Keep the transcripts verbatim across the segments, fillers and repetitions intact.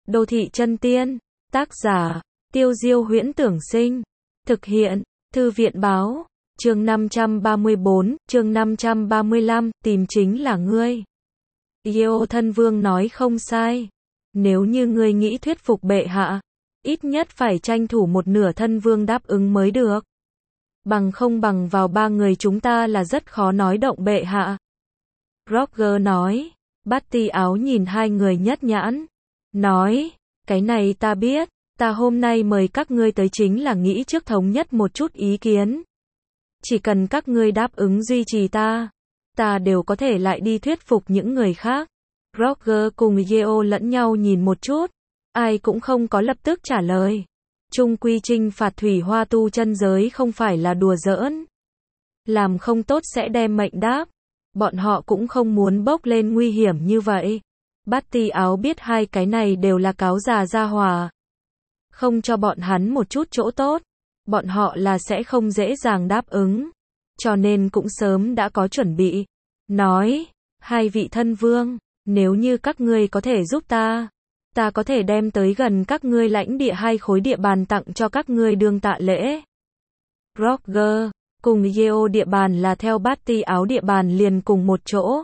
Đô thị chân tiên. Tác giả, Tiêu Diêu Huyễn Tưởng Sinh. Thực hiện, Thư viện Báo. Chương năm trăm ba mươi bốn, chương năm trăm ba mươi lăm, tìm chính là ngươi. Yeo thân vương nói không sai. Nếu như ngươi nghĩ thuyết phục bệ hạ, ít nhất phải tranh thủ một nửa thân vương đáp ứng mới được. Bằng không bằng vào ba người chúng ta là rất khó nói động bệ hạ. Roger nói. Bát Ti Áo nhìn hai người nhất nhãn. Nói, cái này ta biết, ta hôm nay mời các ngươi tới chính là nghĩ trước thống nhất một chút ý kiến. Chỉ cần các ngươi đáp ứng duy trì ta, ta đều có thể lại đi thuyết phục những người khác. Roger cùng Yeo lẫn nhau nhìn một chút, ai cũng không có lập tức trả lời. Trung quy trinh phạt thủy hoa tu chân giới không phải là đùa giỡn. Làm không tốt sẽ đem mệnh đáp. Bọn họ cũng không muốn bốc lên nguy hiểm như vậy. Bát Ti Áo biết hai cái này đều là cáo già gia hòa. Không cho bọn hắn một chút chỗ tốt, bọn họ là sẽ không dễ dàng đáp ứng. Cho nên cũng sớm đã có chuẩn bị. Nói, hai vị thân vương, nếu như các ngươi có thể giúp ta, ta có thể đem tới gần các ngươi lãnh địa hai khối địa bàn tặng cho các ngươi đương tạ lễ. Roger cùng Yeo địa bàn là theo Bát Ti Áo địa bàn liền cùng một chỗ.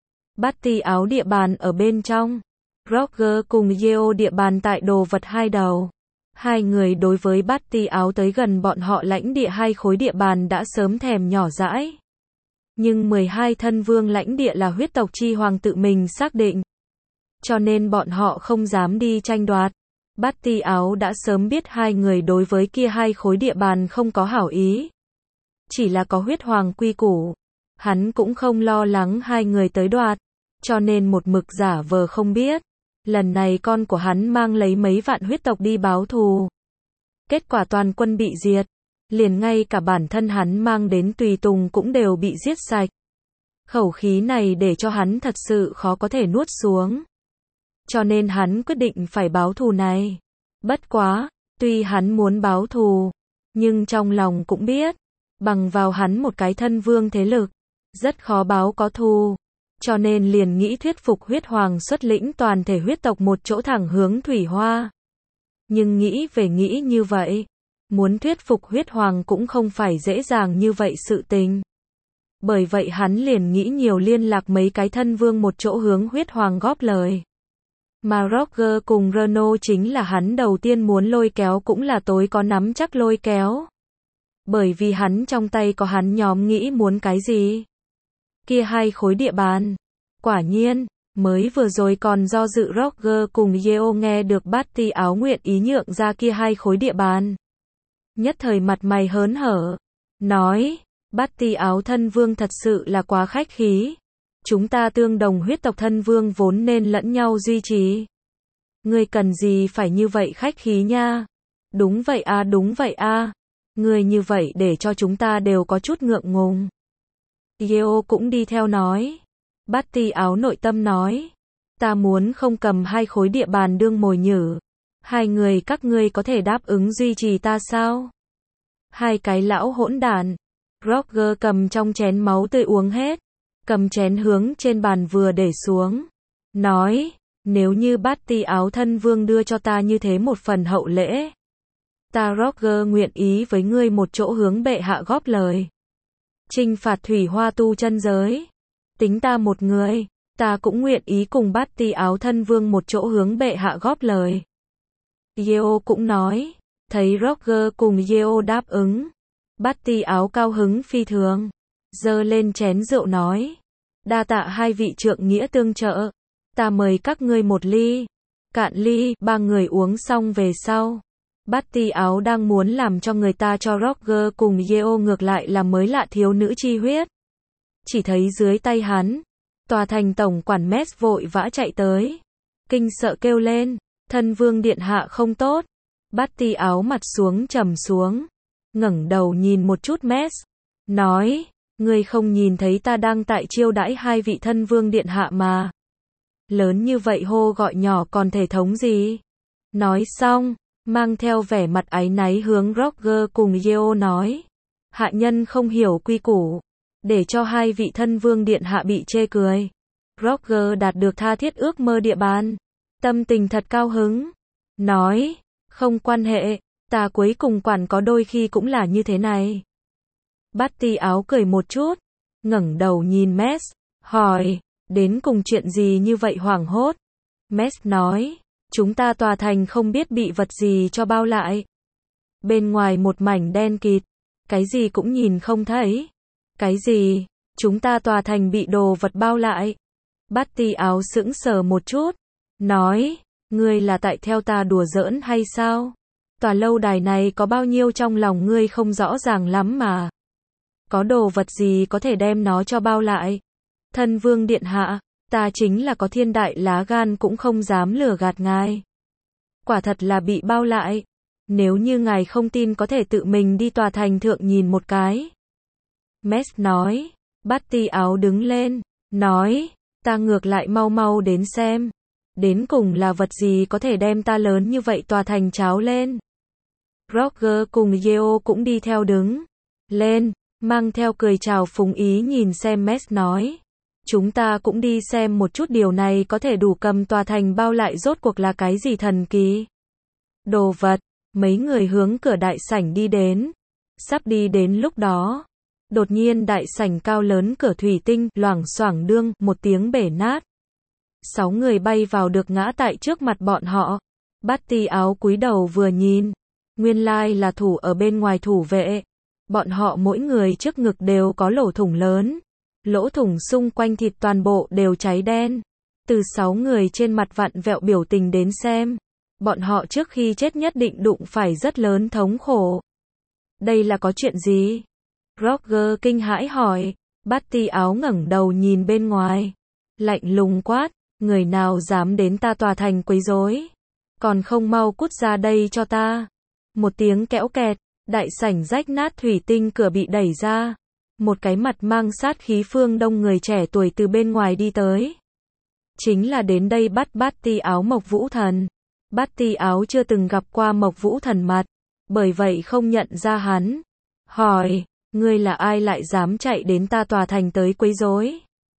Bát Ti Áo địa bàn ở bên trong. Roger cùng Yeo địa bàn tại đồ vật hai đầu. Hai người đối với Bát Ti Áo tới gần bọn họ lãnh địa hai khối địa bàn đã sớm thèm nhỏ dãi. Nhưng mười hai thân vương lãnh địa là huyết tộc chi hoàng tự mình xác định. Cho nên bọn họ không dám đi tranh đoạt. Bát Ti Áo đã sớm biết hai người đối với kia hai khối địa bàn không có hảo ý. Chỉ là có huyết hoàng quy củ. Hắn cũng không lo lắng hai người tới đoạt. Cho nên một mực giả vờ không biết. Lần này con của hắn mang lấy mấy vạn huyết tộc đi báo thù. Kết quả toàn quân bị diệt. Liền ngay cả bản thân hắn mang đến tùy tùng cũng đều bị giết sạch. Khẩu khí này để cho hắn thật sự khó có thể nuốt xuống. Cho nên hắn quyết định phải báo thù này. Bất quá, tuy hắn muốn báo thù, nhưng trong lòng cũng biết, bằng vào hắn một cái thân vương thế lực, rất khó báo có thù. Cho nên liền nghĩ thuyết phục huyết hoàng xuất lĩnh toàn thể huyết tộc một chỗ thẳng hướng Thủy Hoa. Nhưng nghĩ về nghĩ như vậy, muốn thuyết phục huyết hoàng cũng không phải dễ dàng như vậy sự tình. Bởi vậy hắn liền nghĩ nhiều liên lạc mấy cái thân vương một chỗ hướng huyết hoàng góp lời. Mà Roger cùng Renault chính là hắn đầu tiên muốn lôi kéo cũng là tối có nắm chắc lôi kéo. Bởi vì hắn trong tay có hắn nhóm nghĩ muốn cái gì. Kia hai khối địa bàn. Quả nhiên, mới vừa rồi còn do dự Roger cùng Yeo nghe được Bát Ti Áo nguyện ý nhượng ra kia hai khối địa bàn. Nhất thời mặt mày hớn hở. Nói, Bát Ti Áo thân vương thật sự là quá khách khí. Chúng ta tương đồng huyết tộc thân vương vốn nên lẫn nhau duy trì. Ngươi cần gì phải như vậy khách khí nha. Đúng vậy a, đúng vậy a. Ngươi như vậy để cho chúng ta đều có chút ngượng ngùng. Yeo cũng đi theo nói. Bát Ti Áo nội tâm nói. Ta muốn không cầm hai khối địa bàn đương mồi nhử. Hai người các ngươi có thể đáp ứng duy trì ta sao? Hai cái lão hỗn đản. Roger cầm trong chén máu tươi uống hết. Cầm chén hướng trên bàn vừa để xuống. Nói, nếu như Bát Ti Áo thân vương đưa cho ta như thế một phần hậu lễ. Ta Roger nguyện ý với ngươi một chỗ hướng bệ hạ góp lời. Trinh phạt thủy hoa tu chân giới. Tính ta một người, ta cũng nguyện ý cùng Bát Ti Áo thân vương một chỗ hướng bệ hạ góp lời. Yeo cũng nói, thấy Roger cùng Yeo đáp ứng. Bát Ti Áo cao hứng phi thường. Giơ lên chén rượu nói. Đa tạ hai vị trượng nghĩa tương trợ. Ta mời các ngươi một ly. Cạn ly, ba người uống xong về sau. Bát Ti Áo đang muốn làm cho người ta cho Roger cùng Yeo ngược lại là mới lạ thiếu nữ chi huyết. Chỉ thấy dưới tay hắn, tòa thành tổng quản Mess vội vã chạy tới. Kinh sợ kêu lên, thân vương điện hạ không tốt. Bát Ti Áo mặt xuống trầm xuống. Ngẩng đầu nhìn một chút Mess. Nói, ngươi không nhìn thấy ta đang tại chiêu đãi hai vị thân vương điện hạ mà. Lớn như vậy hô gọi nhỏ còn thể thống gì. Nói xong, mang theo vẻ mặt áy náy hướng Roger cùng Yeo nói. Hạ nhân không hiểu quy củ. Để cho hai vị thân vương điện hạ bị chê cười. Roger đạt được tha thiết ước mơ địa bàn. tâm tình thật cao hứng. Nói, không quan hệ, ta cuối cùng quản có đôi khi cũng là như thế này. Bát áo cười một chút, ngẩng đầu nhìn Max, hỏi, đến cùng chuyện gì như vậy hoảng hốt? Max nói, chúng ta tòa thành không biết bị vật gì cho bao lại. Bên ngoài một mảnh đen kịt, cái gì cũng nhìn không thấy. Cái gì? Chúng ta tòa thành bị đồ vật bao lại. Bát áo sững sờ một chút, nói, ngươi là tại theo ta đùa giỡn hay sao? Tòa lâu đài này có bao nhiêu trong lòng ngươi không rõ ràng lắm mà. Có đồ vật gì có thể đem nó cho bao lại? Thân vương điện hạ, ta chính là có thiên đại lá gan cũng không dám lừa gạt ngài. Quả thật là bị bao lại. Nếu như ngài không tin có thể tự mình đi tòa thành thượng nhìn một cái. Max nói, Bát áo đứng lên, nói, ta ngược lại mau mau đến xem. Đến cùng là vật gì có thể đem ta lớn như vậy tòa thành cháo lên. Roger cùng Yeo cũng đi theo đứng lên, mang theo cười chào phúng ý nhìn xem Max nói. Chúng ta cũng đi xem một chút điều này có thể đủ cầm tòa thành bao lại rốt cuộc là cái gì thần kỳ. Đồ vật, mấy người hướng cửa đại sảnh đi đến. Sắp đi đến lúc đó. Đột nhiên đại sảnh cao lớn cửa thủy tinh, loảng xoảng đương, một tiếng bể nát. Sáu người bay vào được ngã tại trước mặt bọn họ. Bát áo cúi đầu vừa nhìn. Nguyên lai là thủ ở bên ngoài thủ vệ. Bọn họ mỗi người trước ngực đều có lỗ thủng lớn. Lỗ thủng xung quanh thịt toàn bộ đều cháy đen. Từ sáu người trên mặt vặn vẹo biểu tình đến xem. Bọn họ trước khi chết nhất định đụng phải rất lớn thống khổ. Đây là có chuyện gì? Roger kinh hãi hỏi. Bát áo ngẩng đầu nhìn bên ngoài. Lạnh lùng quát. Người nào dám đến ta tòa thành quấy rối? Còn không mau cút ra đây cho ta. Một tiếng kẽo kẹt. Đại sảnh rách nát thủy tinh cửa bị đẩy ra. Một cái mặt mang sát khí phương đông người trẻ tuổi từ bên ngoài đi tới. Chính là đến đây bắt Bát áo Mộc Vũ Thần. Bát áo chưa từng gặp qua Mộc Vũ Thần mặt. Bởi vậy không nhận ra hắn. Hỏi, ngươi là ai lại dám chạy đến ta tòa thành tới quấy rối?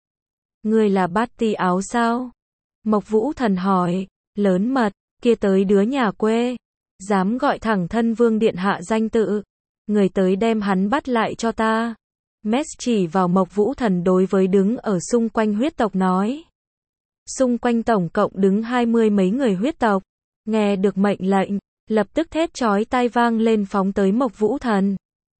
Ngươi là Bát áo sao? Mộc Vũ Thần hỏi, lớn mật, kia tới đứa nhà quê. Dám gọi thẳng thân vương điện hạ danh tự. Người tới đem hắn bắt lại cho ta. Max chỉ vào Mộc Vũ Thần đối với đứng ở xung quanh huyết tộc nói. Xung quanh tổng cộng đứng hai mươi mấy người huyết tộc. Nghe được mệnh lệnh, lập tức thét chói tai vang lên phóng tới Mộc Vũ Thần.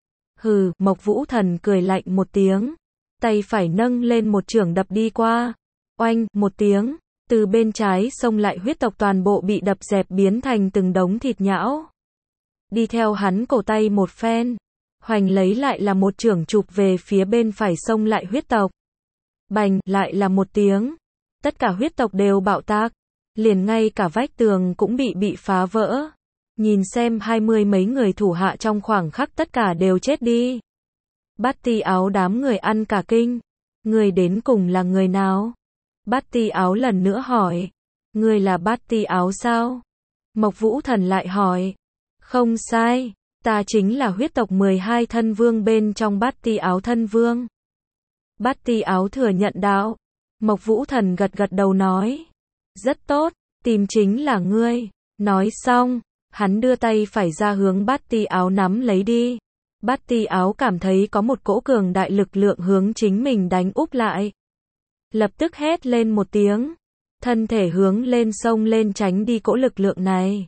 Hừ, Mộc Vũ Thần cười lạnh một tiếng. Tay phải nâng lên một chưởng đập đi qua. Oanh, một tiếng. Từ bên trái xông lại huyết tộc toàn bộ bị đập dẹp biến thành từng đống thịt nhão. Đi theo hắn cổ tay một phen. Hoành lấy lại là một chưởng chụp về phía bên phải xông lại huyết tộc. Bành, lại là một tiếng. Tất cả huyết tộc đều bạo tạc. Liền ngay cả vách tường cũng bị bị phá vỡ. Nhìn xem hai mươi mấy người thủ hạ trong khoảng khắc tất cả đều chết đi. Bát áo đám người ăn cả kinh. Người đến cùng là người nào? Bát áo lần nữa hỏi. Người là Bát áo sao? Mộc Vũ Thần lại hỏi. Không sai. Ta chính là huyết tộc mười hai thân vương bên trong Bát áo thân vương. Bát áo thừa nhận đạo. Mộc Vũ Thần gật gật đầu nói. Rất tốt, tìm chính là ngươi. Nói xong, hắn đưa tay phải ra hướng Bát áo nắm lấy đi. Bát áo cảm thấy có một cỗ cường đại lực lượng hướng chính mình đánh úp lại. Lập tức hét lên một tiếng. Thân thể hướng lên sông lên tránh đi cỗ lực lượng này.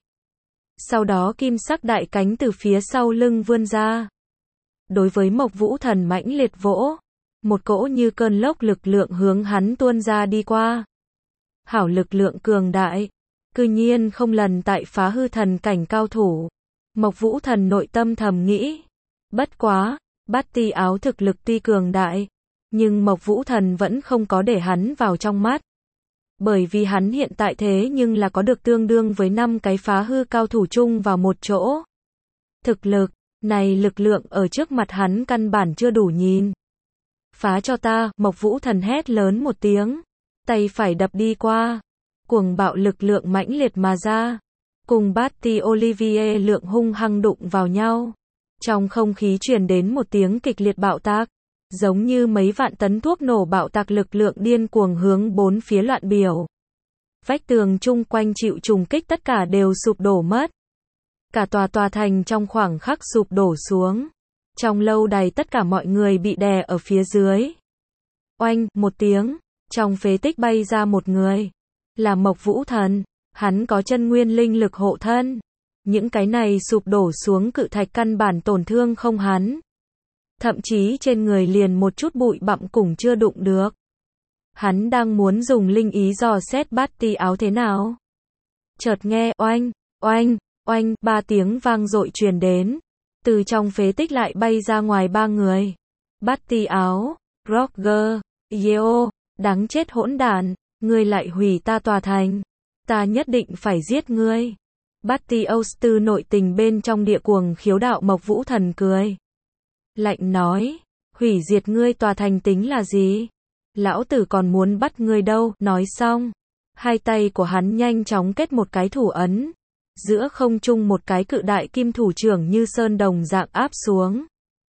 Sau đó kim sắc đại cánh từ phía sau lưng vươn ra. Đối với Mộc Vũ Thần mãnh liệt vỗ. Một cỗ như cơn lốc lực lượng hướng hắn tuôn ra đi qua. Hảo lực lượng cường đại. Cư nhiên không lần tại phá hư thần cảnh cao thủ. Mộc Vũ Thần nội tâm thầm nghĩ. Bất quá, Bát áo thực lực tuy cường đại. Nhưng Mộc Vũ Thần vẫn không có để hắn vào trong mắt. Bởi vì hắn hiện tại thế nhưng là có được tương đương với năm cái phá hư cao thủ chung vào một chỗ. Thực lực, này lực lượng ở trước mặt hắn căn bản chưa đủ nhìn. Phá cho ta, Mộc Vũ Thần hét lớn một tiếng. Tay phải đập đi qua. Cuồng bạo lực lượng mãnh liệt mà ra. Cùng Bát Olivier lượng hung hăng đụng vào nhau. Trong không khí truyền đến một tiếng kịch liệt bạo tạc. Giống như mấy vạn tấn thuốc nổ bạo tạc lực lượng điên cuồng hướng bốn phía loạn biểu. Vách tường chung quanh chịu trùng kích tất cả đều sụp đổ mất. Cả tòa tòa thành trong khoảng khắc sụp đổ xuống. Trong lâu đài tất cả mọi người bị đè ở phía dưới. Oanh, một tiếng, trong phế tích bay ra một người. Là Mộc Vũ Thần, hắn có chân nguyên linh lực hộ thân. Những cái này sụp đổ xuống cự thạch căn bản tổn thương không hắn. Thậm chí trên người liền một chút bụi bặm cũng chưa đụng được. Hắn đang muốn dùng linh ý dò xét Bát Ti Áo thế nào. Chợt nghe oanh, oanh, oanh, ba tiếng vang dội truyền đến. Từ trong phế tích lại bay ra ngoài ba người. Bát Ti Áo, Roger, Yeo, đáng chết hỗn đản, ngươi lại hủy ta tòa thành. Ta nhất định phải giết ngươi. Bát Ti Áo từ nội tình bên trong địa cuồng khiếu đạo Mộc Vũ Thần cười. Lạnh nói, hủy diệt ngươi tòa thành tính là gì? Lão tử còn muốn bắt ngươi đâu, nói xong. Hai tay của hắn nhanh chóng kết một cái thủ ấn. Giữa không trung một cái cự đại kim thủ trưởng như sơn đồng dạng áp xuống.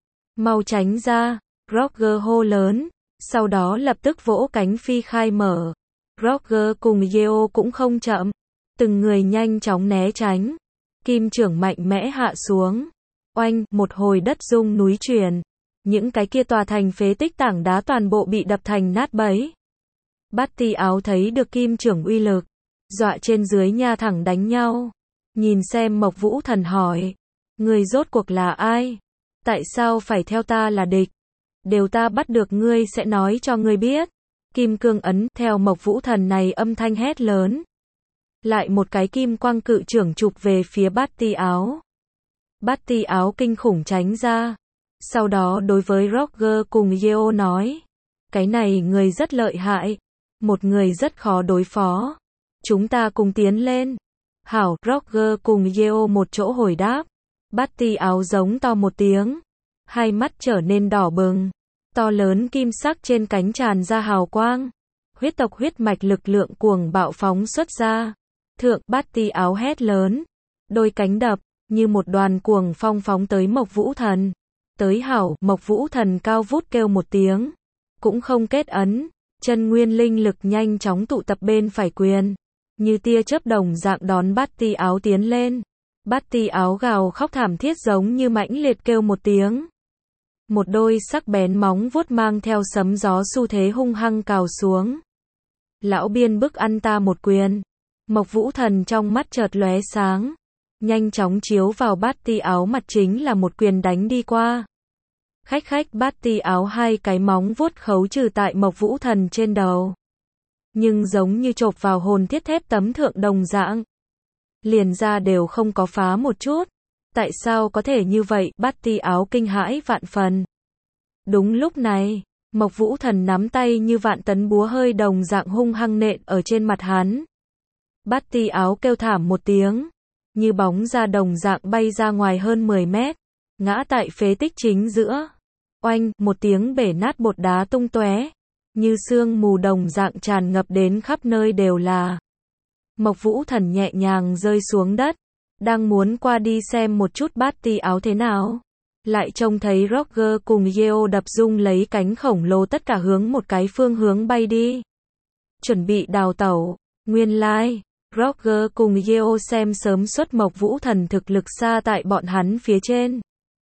Mau tránh ra, Roger hô lớn, sau đó lập tức vỗ cánh phi khai mở. Roger cùng Yeo cũng không chậm, từng người nhanh chóng né tránh. Kim trưởng mạnh mẽ hạ xuống. Oanh, một hồi đất rung núi chuyển. Những cái kia tòa thành phế tích tảng đá toàn bộ bị đập thành nát bấy. Bát Ti Áo thấy được kim trưởng uy lực, dọa trên dưới nha thẳng đánh nhau. Nhìn xem Mộc Vũ Thần hỏi, người rốt cuộc là ai? Tại sao phải theo ta là địch? Đều ta bắt được ngươi sẽ nói cho ngươi biết. Kim cương ấn, theo Mộc Vũ Thần này âm thanh hét lớn. Lại một cái kim quang cự trưởng chụp về phía Bát Ti Áo. Bát Ti Áo kinh khủng tránh ra. Sau đó đối với Roger cùng Yeo nói, cái này người rất lợi hại, một người rất khó đối phó. Chúng ta cùng tiến lên. Hảo, Roger cùng Yeo một chỗ hồi đáp. Bát Ti Áo giống to một tiếng, hai mắt trở nên đỏ bừng, to lớn kim sắc trên cánh tràn ra hào quang. Huyết tộc huyết mạch lực lượng cuồng bạo phóng xuất ra. Thượng, Bát Ti Áo hét lớn, đôi cánh đập, như một đoàn cuồng phong phóng tới Mộc Vũ Thần. Tới hảo, Mộc Vũ Thần cao vút kêu một tiếng, cũng không kết ấn, chân nguyên linh lực nhanh chóng tụ tập bên phải quyền, như tia chớp đồng dạng đón Bát Ti Áo tiến lên. Bát Ti Áo gào khóc thảm thiết giống như mãnh liệt kêu một tiếng. Một đôi sắc bén móng vuốt mang theo sấm gió xu thế hung hăng cào xuống. Lão biên bức ăn ta một quyền. Mộc Vũ Thần trong mắt chợt lóe sáng, nhanh chóng chiếu vào Bát Ti Áo mặt chính là một quyền đánh đi qua. Khách khách Bát Ti Áo hai cái móng vuốt khấu trừ tại Mộc Vũ Thần trên đầu. Nhưng giống như chộp vào hồn thiết thép tấm thượng đồng dạng. Liền ra đều không có phá một chút. Tại sao có thể như vậy? Bát Ti Áo kinh hãi vạn phần. Đúng lúc này, Mộc Vũ Thần nắm tay như vạn tấn búa hơi đồng dạng hung hăng nện ở trên mặt hắn. Bát Ti Áo kêu thảm một tiếng, như bóng ra đồng dạng bay ra ngoài hơn mười mét, ngã tại phế tích chính giữa. Oanh, một tiếng bể nát bột đá tung tóe, như sương mù đồng dạng tràn ngập đến khắp nơi đều là. Mộc Vũ Thần nhẹ nhàng rơi xuống đất, đang muốn qua đi xem một chút Bát Ti Áo thế nào, lại trông thấy Roger cùng Yeo đập rung lấy cánh khổng lồ tất cả hướng một cái phương hướng bay đi. Chuẩn bị đào tẩu. Nguyên lai, like, Roger cùng Yeo xem sớm xuất Mộc Vũ Thần thực lực xa tại bọn hắn phía trên.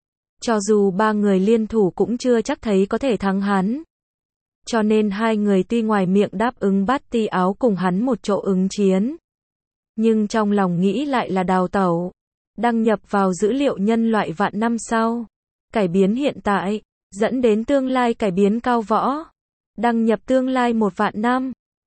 Cho dù ba người liên thủ cũng chưa chắc thấy có thể thắng hắn. Cho nên hai người tuy ngoài miệng đáp ứng Bát Ti Áo cùng hắn một chỗ ứng chiến, nhưng trong lòng nghĩ lại là đào tẩu, đăng nhập vào dữ liệu nhân loại vạn năm sau, cải biến hiện tại, dẫn đến tương lai cải biến cao võ, đăng nhập tương lai một vạn năm.